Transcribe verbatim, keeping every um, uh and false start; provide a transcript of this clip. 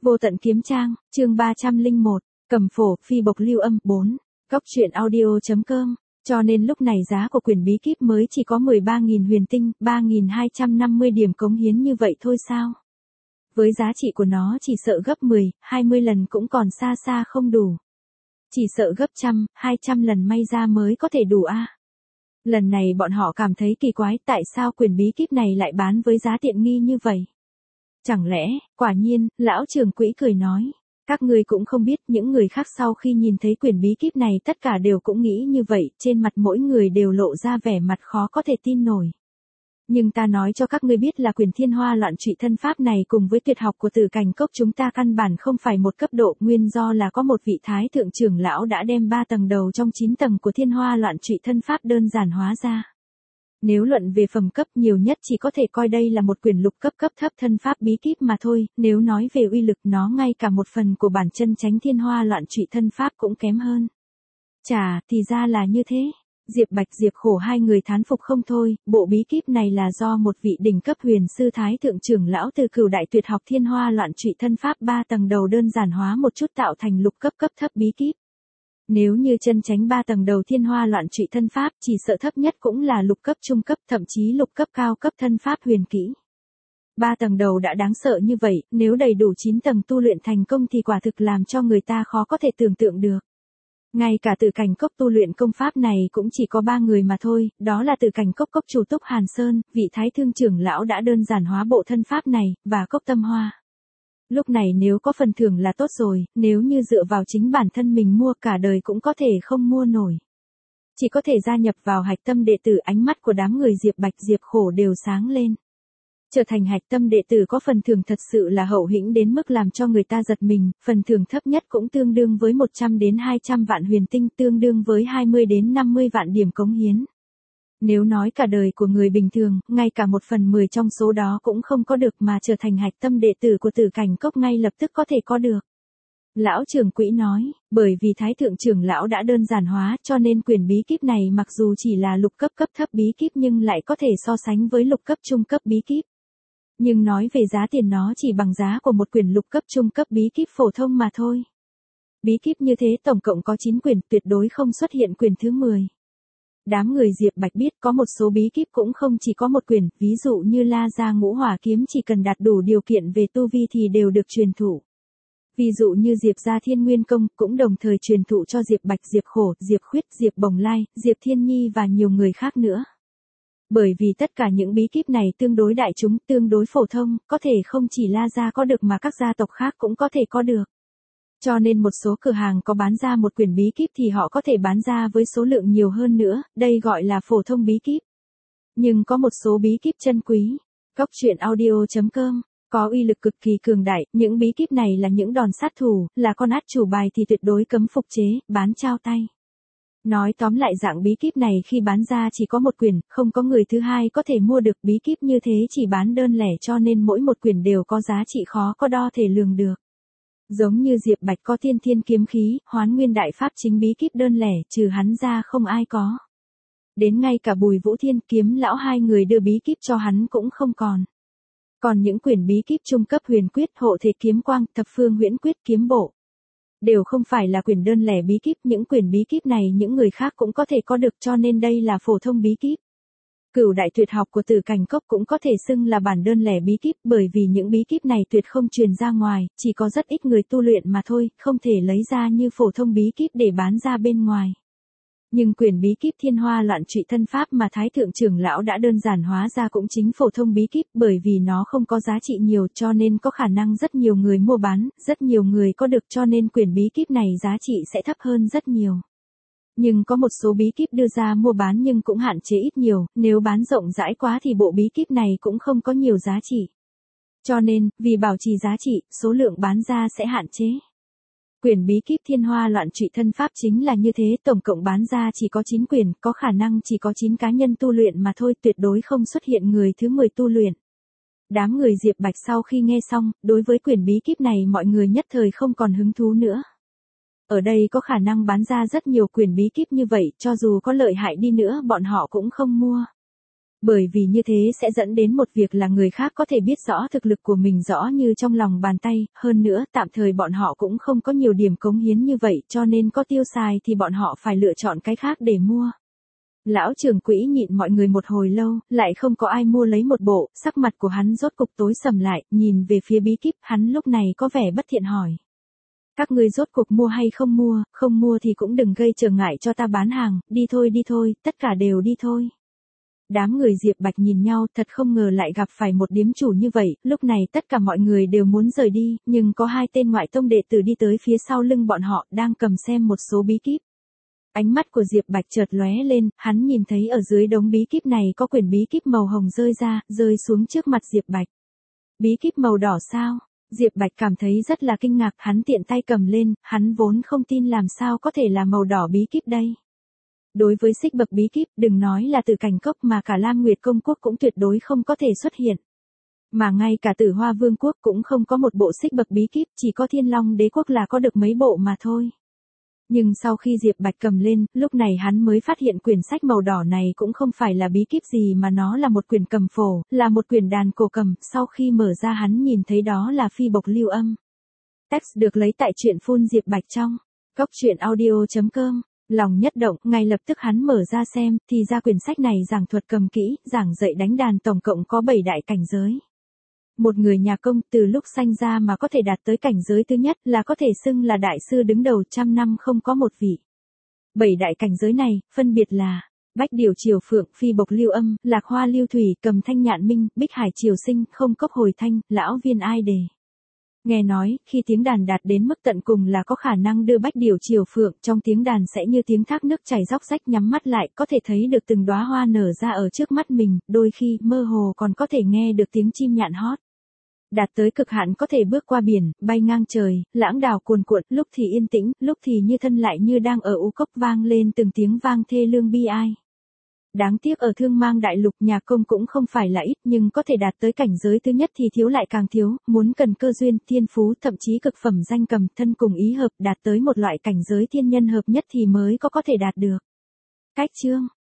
Vô tận kiếm trang, chương ba trăm lẻ một, cầm phổ, phi bộc lưu âm, bốn. Góc truyện audio.com. Cho nên lúc này giá của quyển bí kíp mới chỉ có mười ba nghìn huyền tinh, ba nghìn hai trăm năm mươi điểm cống hiến như vậy thôi sao? Với giá trị của nó chỉ sợ gấp mười, hai mươi lần cũng còn xa xa không đủ. Chỉ sợ gấp trăm, hai trăm lần may ra mới có thể đủ a. À. Lần này bọn họ cảm thấy kỳ quái tại sao quyển bí kíp này lại bán với giá tiện nghi như vậy. Chẳng lẽ, quả nhiên, lão trưởng quỹ cười nói. Các ngươi cũng không biết những người khác sau khi nhìn thấy quyển bí kíp này tất cả đều cũng nghĩ như vậy, trên mặt mỗi người đều lộ ra vẻ mặt khó có thể tin nổi. Nhưng ta nói cho các ngươi biết là quyển thiên hoa loạn trụy thân pháp này cùng với tuyệt học của Tử Cảnh Cốc chúng ta căn bản không phải một cấp độ, nguyên do là có một vị thái thượng trưởng lão đã đem ba tầng đầu trong chín tầng của thiên hoa loạn trụy thân pháp đơn giản hóa ra. Nếu luận về phẩm cấp nhiều nhất chỉ có thể coi đây là một quyển lục cấp cấp thấp thân pháp bí kíp mà thôi, nếu nói về uy lực nó ngay cả một phần của bản chân chánh thiên hoa loạn trụy thân pháp cũng kém hơn. Chà, thì ra là như thế. Diệp Bạch Diệp Khổ hai người thán phục không thôi, bộ bí kíp này là do một vị đỉnh cấp huyền sư thái thượng trưởng lão từ Cửu đại tuyệt học thiên hoa loạn trụy thân pháp ba tầng đầu đơn giản hóa một chút tạo thành lục cấp cấp thấp bí kíp. Nếu như chân chánh ba tầng đầu thiên hoa loạn trụy thân pháp chỉ sợ thấp nhất cũng là lục cấp trung cấp thậm chí lục cấp cao cấp thân pháp huyền kỹ. Ba tầng đầu đã đáng sợ như vậy, nếu đầy đủ chín tầng tu luyện thành công thì quả thực làm cho người ta khó có thể tưởng tượng được. Ngay cả Tử Cảnh Cốc tu luyện công pháp này cũng chỉ có ba người mà thôi, đó là Tử Cảnh Cốc cốc chủ Túc Hàn Sơn, vị thái thương trưởng lão đã đơn giản hóa bộ thân pháp này, và Cốc Tâm Hoa. Lúc này nếu có phần thưởng là tốt rồi, nếu như dựa vào chính bản thân mình mua cả đời cũng có thể không mua nổi. Chỉ có thể gia nhập vào hạch tâm đệ tử, ánh mắt của đám người Diệp Bạch Diệp Khổ đều sáng lên. Trở thành hạch tâm đệ tử có phần thưởng thật sự là hậu hĩnh đến mức làm cho người ta giật mình, phần thưởng thấp nhất cũng tương đương với một trăm đến hai trăm vạn huyền tinh, tương đương với hai mươi đến năm mươi vạn điểm cống hiến. Nếu nói cả đời của người bình thường, ngay cả một phần mười trong số đó cũng không có được mà trở thành hạch tâm đệ tử của Tử Cảnh Cốc ngay lập tức có thể có được. Lão trưởng quỹ nói, bởi vì thái thượng trưởng lão đã đơn giản hóa cho nên quyển bí kíp này mặc dù chỉ là lục cấp cấp thấp bí kíp nhưng lại có thể so sánh với lục cấp trung cấp bí kíp. Nhưng nói về giá tiền nó chỉ bằng giá của một quyển lục cấp trung cấp bí kíp phổ thông mà thôi. Bí kíp như thế tổng cộng có chín quyển, tuyệt đối không xuất hiện quyển thứ mười. Đám người Diệp Bạch biết có một số bí kíp cũng không chỉ có một quyển, ví dụ như La Gia Ngũ Hỏa Kiếm chỉ cần đạt đủ điều kiện về tu vi thì đều được truyền thụ. Ví dụ như Diệp Gia Thiên Nguyên Công cũng đồng thời truyền thụ cho Diệp Bạch Diệp Khổ, Diệp Khuyết, Diệp Bồng Lai, Diệp Thiên Nhi và nhiều người khác nữa. Bởi vì tất cả những bí kíp này tương đối đại chúng, tương đối phổ thông, có thể không chỉ La Gia có được mà các gia tộc khác cũng có thể có được. Cho nên một số cửa hàng có bán ra một quyển bí kíp thì họ có thể bán ra với số lượng nhiều hơn nữa, đây gọi là phổ thông bí kíp. Nhưng có một số bí kíp chân quý. Góc truyện audio.com. Có uy lực cực kỳ cường đại, những bí kíp này là những đòn sát thủ, là con át chủ bài thì tuyệt đối cấm phục chế, bán trao tay. Nói tóm lại dạng bí kíp này khi bán ra chỉ có một quyển, không có người thứ hai có thể mua được, bí kíp như thế chỉ bán đơn lẻ cho nên mỗi một quyển đều có giá trị khó có đo thể lường được. Giống như Diệp Bạch có Tiên Thiên Kiếm Khí, Hoán Nguyên Đại Pháp chính bí kíp đơn lẻ, trừ hắn ra không ai có. Đến ngay cả Bùi Vũ Thiên Kiếm lão hai người đưa bí kíp cho hắn cũng không còn. Còn những quyển bí kíp trung cấp huyền quyết, hộ thể kiếm quang, thập phương huyễn quyết kiếm bộ. Đều không phải là quyển đơn lẻ bí kíp, những quyển bí kíp này những người khác cũng có thể có được cho nên đây là phổ thông bí kíp. Cửu đại tuyệt học của Tử Cảnh Cốc cũng có thể xưng là bản đơn lẻ bí kíp bởi vì những bí kíp này tuyệt không truyền ra ngoài, chỉ có rất ít người tu luyện mà thôi, không thể lấy ra như phổ thông bí kíp để bán ra bên ngoài. Nhưng quyển bí kíp thiên hoa loạn trụy thân pháp mà thái thượng trưởng lão đã đơn giản hóa ra cũng chính phổ thông bí kíp bởi vì nó không có giá trị nhiều cho nên có khả năng rất nhiều người mua bán, rất nhiều người có được cho nên quyển bí kíp này giá trị sẽ thấp hơn rất nhiều. Nhưng có một số bí kíp đưa ra mua bán nhưng cũng hạn chế ít nhiều, nếu bán rộng rãi quá thì bộ bí kíp này cũng không có nhiều giá trị. Cho nên, vì bảo trì giá trị, số lượng bán ra sẽ hạn chế. Quyển bí kíp thiên hoa loạn trụy thân pháp chính là như thế, tổng cộng bán ra chỉ có chín quyển, có khả năng chỉ có chín cá nhân tu luyện mà thôi, tuyệt đối không xuất hiện người thứ mười tu luyện. Đám người Diệp Bạch sau khi nghe xong, đối với quyển bí kíp này mọi người nhất thời không còn hứng thú nữa. Ở đây có khả năng bán ra rất nhiều quyển bí kíp như vậy, cho dù có lợi hại đi nữa bọn họ cũng không mua. Bởi vì như thế sẽ dẫn đến một việc là người khác có thể biết rõ thực lực của mình rõ như trong lòng bàn tay, hơn nữa tạm thời bọn họ cũng không có nhiều điểm cống hiến như vậy cho nên có tiêu xài thì bọn họ phải lựa chọn cái khác để mua. Lão trưởng quỹ nhịn mọi người một hồi lâu, lại không có ai mua lấy một bộ, sắc mặt của hắn rốt cục tối sầm lại, nhìn về phía bí kíp, hắn lúc này có vẻ bất thiện hỏi. Các ngươi rốt cục mua hay không mua, không mua thì cũng đừng gây trở ngại cho ta bán hàng, đi thôi đi thôi, tất cả đều đi thôi. Đám người Diệp Bạch nhìn nhau, thật không ngờ lại gặp phải một điếm chủ như vậy, lúc này tất cả mọi người đều muốn rời đi, nhưng có hai tên ngoại tông đệ tử đi tới phía sau lưng bọn họ, đang cầm xem một số bí kíp. Ánh mắt của Diệp Bạch chợt lóe lên, hắn nhìn thấy ở dưới đống bí kíp này có quyển bí kíp màu hồng rơi ra, rơi xuống trước mặt Diệp Bạch. Bí kíp màu đỏ sao? Diệp Bạch cảm thấy rất là kinh ngạc, hắn tiện tay cầm lên, hắn vốn không tin làm sao có thể là màu đỏ bí kíp đây. Đối với xích bậc bí kíp, đừng nói là Tử Cảnh Cốc mà cả Lam Nguyệt Công Quốc cũng tuyệt đối không có thể xuất hiện. Mà ngay cả Tử Hoa Vương Quốc cũng không có một bộ xích bậc bí kíp, chỉ có Thiên Long Đế Quốc là có được mấy bộ mà thôi. Nhưng sau khi Diệp Bạch cầm lên, lúc này hắn mới phát hiện quyển sách màu đỏ này cũng không phải là bí kíp gì mà nó là một quyển cầm phổ, là một quyển đàn cổ cầm, sau khi mở ra hắn nhìn thấy đó là phi bộc lưu âm. Text được lấy tại truyện phun Diệp Bạch trong góc truyện audio chấm com. Lòng nhất động, ngay lập tức hắn mở ra xem, thì ra quyển sách này giảng thuật cầm kỹ, giảng dạy đánh đàn tổng cộng có bảy đại cảnh giới. Một người nhà công từ lúc sanh ra mà có thể đạt tới cảnh giới thứ nhất là có thể xưng là đại sư đứng đầu trăm năm không có một vị. Bảy đại cảnh giới này, phân biệt là Bách Điều Triều Phượng, Phi Bộc Lưu Âm, Lạc Hoa Lưu Thủy, Cầm Thanh Nhạn Minh, Bích Hải Triều Sinh, Không Cốc Hồi Thanh, Lão Viên Ai Đề. Nghe nói, khi tiếng đàn đạt đến mức tận cùng là có khả năng đưa Bách Điều Triều Phượng trong tiếng đàn sẽ như tiếng thác nước chảy róc rách, nhắm mắt lại có thể thấy được từng đóa hoa nở ra ở trước mắt mình, đôi khi mơ hồ còn có thể nghe được tiếng chim nhạn hót. Đạt tới cực hạn có thể bước qua biển, bay ngang trời, lãng đào cuồn cuộn, lúc thì yên tĩnh, lúc thì như thân lại như đang ở u cốc vang lên từng tiếng vang thê lương bi ai. Đáng tiếc ở Thương Mang Đại Lục nhà công cũng không phải là ít nhưng có thể đạt tới cảnh giới thứ nhất thì thiếu lại càng thiếu, muốn cần cơ duyên, thiên phú, thậm chí cực phẩm danh cầm thân cùng ý hợp đạt tới một loại cảnh giới thiên nhân hợp nhất thì mới có có thể đạt được. Cách chương